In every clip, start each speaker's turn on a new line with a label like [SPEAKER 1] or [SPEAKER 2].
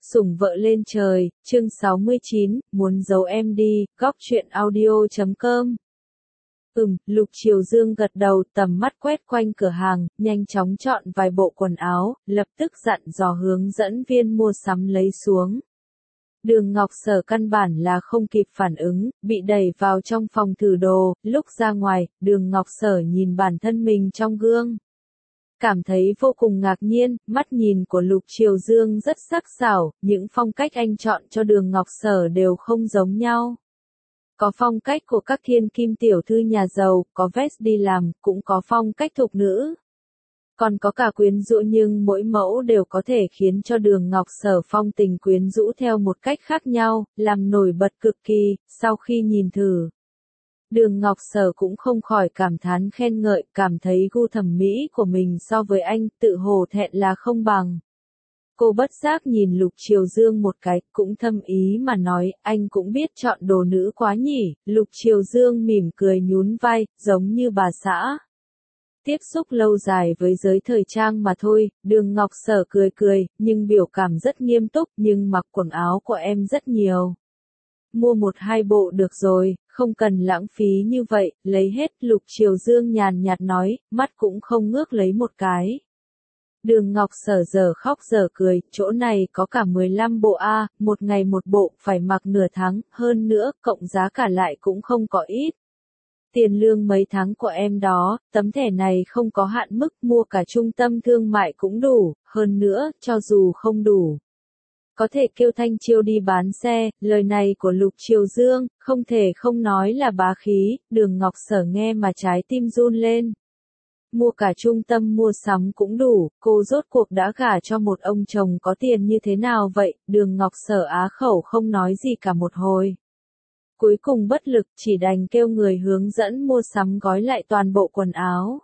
[SPEAKER 1] Sủng vợ lên trời, chương 69, muốn giấu em đi, góc truyện audio.com. Lục Triều Dương gật đầu, tầm mắt quét quanh cửa hàng, nhanh chóng chọn vài bộ quần áo, lập tức dặn dò hướng dẫn viên mua sắm lấy xuống. Đường Ngọc Sở căn bản là không kịp phản ứng, bị đẩy vào trong phòng thử đồ, lúc ra ngoài, Đường Ngọc Sở nhìn bản thân mình trong gương. Cảm thấy vô cùng ngạc nhiên, mắt nhìn của Lục Triều Dương rất sắc sảo, những phong cách anh chọn cho Đường Ngọc Sở đều không giống nhau. Có phong cách của các thiên kim tiểu thư nhà giàu, có vest đi làm, cũng có phong cách thục nữ. Còn có cả quyến rũ nhưng mỗi mẫu đều có thể khiến cho Đường Ngọc Sở phong tình quyến rũ theo một cách khác nhau, làm nổi bật cực kỳ, sau khi nhìn thử. Đường Ngọc Sở cũng không khỏi cảm thán khen ngợi, cảm thấy gu thẩm mỹ của mình so với anh tự hồ thẹn là không bằng. Cô bất giác nhìn Lục Triều Dương một cái, cũng thâm ý mà nói, anh cũng biết chọn đồ nữ quá nhỉ. Lục Triều Dương mỉm cười nhún vai, giống như bà xã. Tiếp xúc lâu dài với giới thời trang mà thôi, Đường Ngọc Sở cười cười, nhưng biểu cảm rất nghiêm túc, nhưng mặc quần áo của em rất nhiều. Mua 1-2 bộ được rồi, không cần lãng phí như vậy, lấy hết. Lục Triều Dương nhàn nhạt nói, mắt cũng không ngước lấy một cái. Đường Ngọc Sở giờ khóc giờ cười, chỗ này có cả 15 bộ a, một ngày một bộ, phải mặc nửa tháng, hơn nữa, cộng giá cả lại cũng không có ít. Tiền lương mấy tháng của em đó, tấm thẻ này không có hạn mức, mua cả trung tâm thương mại cũng đủ, hơn nữa, cho dù không đủ. Có thể kêu Thanh Chiêu đi bán xe, lời này của Lục Triều Dương, không thể không nói là bá khí, Đường Ngọc Sở nghe mà trái tim run lên. Mua cả trung tâm mua sắm cũng đủ, cô rốt cuộc đã gả cho một ông chồng có tiền như thế nào vậy, Đường Ngọc Sở á khẩu không nói gì cả một hồi. Cuối cùng bất lực, chỉ đành kêu người hướng dẫn mua sắm gói lại toàn bộ quần áo.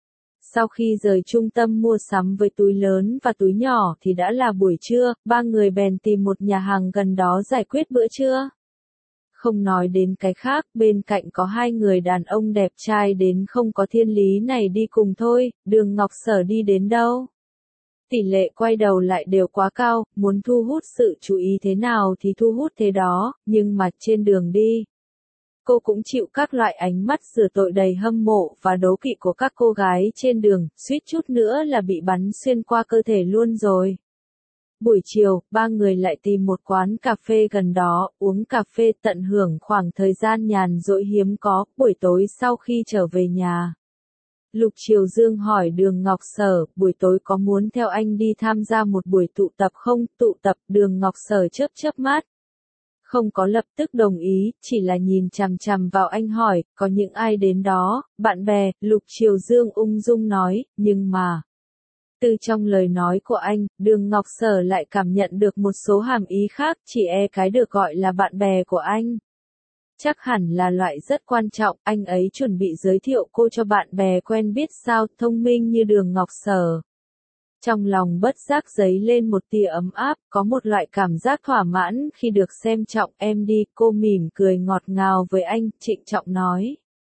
[SPEAKER 1] Sau khi rời trung tâm mua sắm với túi lớn và túi nhỏ thì đã là buổi trưa, ba người bèn tìm một nhà hàng gần đó giải quyết bữa trưa. Không nói đến cái khác, bên cạnh có hai người đàn ông đẹp trai đến không có thiên lý này đi cùng thôi, Đường Ngọc Sở đi đến đâu. Tỷ lệ quay đầu lại đều quá cao, muốn thu hút sự chú ý thế nào thì thu hút thế đó, nhưng mà trên đường đi. Cô cũng chịu các loại ánh mắt rửa tội đầy hâm mộ và đố kỵ của các cô gái trên đường, suýt chút nữa là bị bắn xuyên qua cơ thể luôn rồi. Buổi chiều, ba người lại tìm một quán cà phê gần đó, uống cà phê tận hưởng khoảng thời gian nhàn rỗi hiếm có, buổi tối sau khi trở về nhà. Lục Triều Dương hỏi Đường Ngọc Sở, buổi tối có muốn theo anh đi tham gia một buổi tụ tập không? Tụ tập, Đường Ngọc Sở chớp mắt. Không có lập tức đồng ý, chỉ là nhìn chằm chằm vào anh hỏi, có những ai đến đó? Bạn bè, Lục Triều Dương ung dung nói, nhưng mà. Từ trong lời nói của anh, Đường Ngọc Sở lại cảm nhận được một số hàm ý khác, chỉ cái được gọi là bạn bè của anh. Chắc hẳn là loại rất quan trọng, anh ấy chuẩn bị giới thiệu cô cho bạn bè quen biết sao, thông minh như Đường Ngọc Sở. Trong lòng bất giác dấy lên một tia ấm áp, có một loại cảm giác thỏa mãn khi được xem trọng. Em đi, cô mỉm cười ngọt ngào với anh, trịnh trọng nói.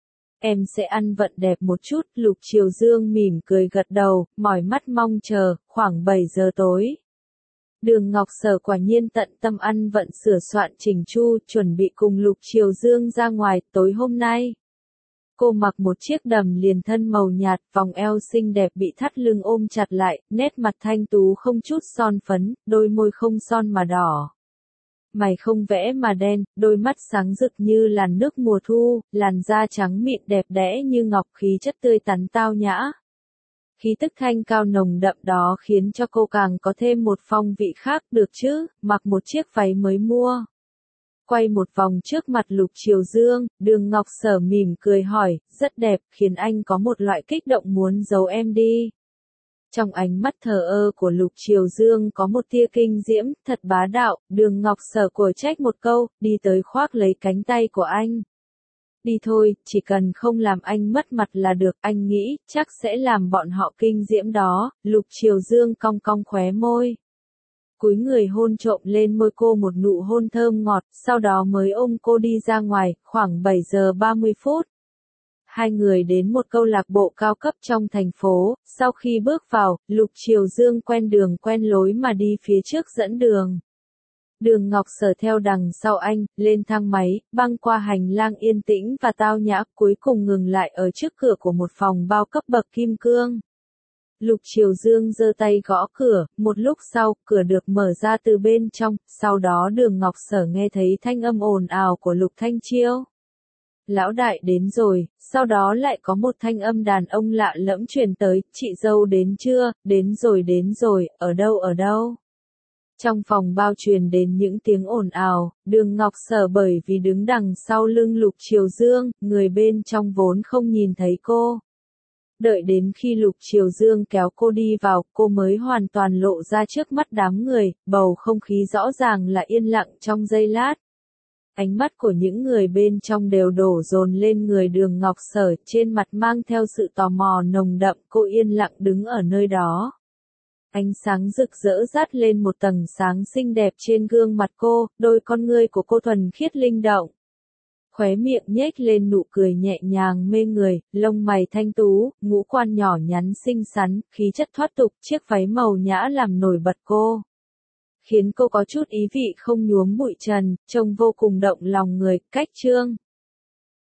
[SPEAKER 1] Em sẽ ăn vận đẹp một chút, Lục Triều Dương mỉm cười gật đầu, mỏi mắt mong chờ, khoảng 7 giờ tối. Đường Ngọc Sở quả nhiên tận tâm ăn vận sửa soạn chỉnh chu, chuẩn bị cùng Lục Triều Dương ra ngoài tối hôm nay. Cô mặc một chiếc đầm liền thân màu nhạt, vòng eo xinh đẹp bị thắt lưng ôm chặt lại, nét mặt thanh tú không chút son phấn, đôi môi không son mà đỏ. Mày không vẽ mà đen, đôi mắt sáng rực như làn nước mùa thu, làn da trắng mịn đẹp đẽ như ngọc, khí chất tươi tắn tao nhã. Khí tức thanh cao nồng đậm đó khiến cho cô càng có thêm một phong vị khác, được chứ, mặc một chiếc váy mới mua. Quay một vòng trước mặt Lục Triều Dương, Đường Ngọc Sở mỉm cười hỏi, rất đẹp, khiến anh có một loại kích động muốn giấu em đi. Trong ánh mắt thờ ơ của Lục Triều Dương có một tia kinh diễm, thật bá đạo, Đường Ngọc Sở cổ trách một câu, đi tới khoác lấy cánh tay của anh. Đi thôi, chỉ cần không làm anh mất mặt là được, anh nghĩ, chắc sẽ làm bọn họ kinh diễm đó. Lục Triều Dương cong cong khóe môi. Cúi người hôn trộm lên môi cô một nụ hôn thơm ngọt, sau đó mới ôm cô đi ra ngoài, khoảng 7 giờ 30 phút. Hai người đến một câu lạc bộ cao cấp trong thành phố, sau khi bước vào, Lục Triều Dương quen đường quen lối mà đi phía trước dẫn đường. Đường Ngọc Sở theo đằng sau anh, lên thang máy, băng qua hành lang yên tĩnh và tao nhã, cuối cùng ngừng lại ở trước cửa của một phòng bao cấp bậc kim cương. Lục Triều Dương giơ tay gõ cửa, một lúc sau, cửa được mở ra từ bên trong, sau đó Đường Ngọc Sở nghe thấy thanh âm ồn ào của Lục Thanh Chiêu. Lão đại đến rồi, sau đó lại có một thanh âm đàn ông lạ lẫm truyền tới, chị dâu đến chưa, đến rồi, ở đâu? Trong phòng bao truyền đến những tiếng ồn ào, Đường Ngọc Sở bởi vì đứng đằng sau lưng Lục Triều Dương, người bên trong vốn không nhìn thấy cô. Đợi đến khi Lục Triều Dương kéo cô đi vào, cô mới hoàn toàn lộ ra trước mắt đám người, bầu không khí rõ ràng là yên lặng trong giây lát. Ánh mắt của những người bên trong đều đổ dồn lên người Đường Ngọc Sở, trên mặt mang theo sự tò mò nồng đậm, cô yên lặng đứng ở nơi đó. Ánh sáng rực rỡ dát lên một tầng sáng xinh đẹp trên gương mặt cô, đôi con ngươi của cô thuần khiết linh động. Khóe miệng nhếch lên nụ cười nhẹ nhàng mê người, lông mày thanh tú, ngũ quan nhỏ nhắn xinh xắn, khí chất thoát tục, chiếc váy màu nhã làm nổi bật cô. Khiến cô có chút ý vị không nhuốm bụi trần, trông vô cùng động lòng người, cách trương.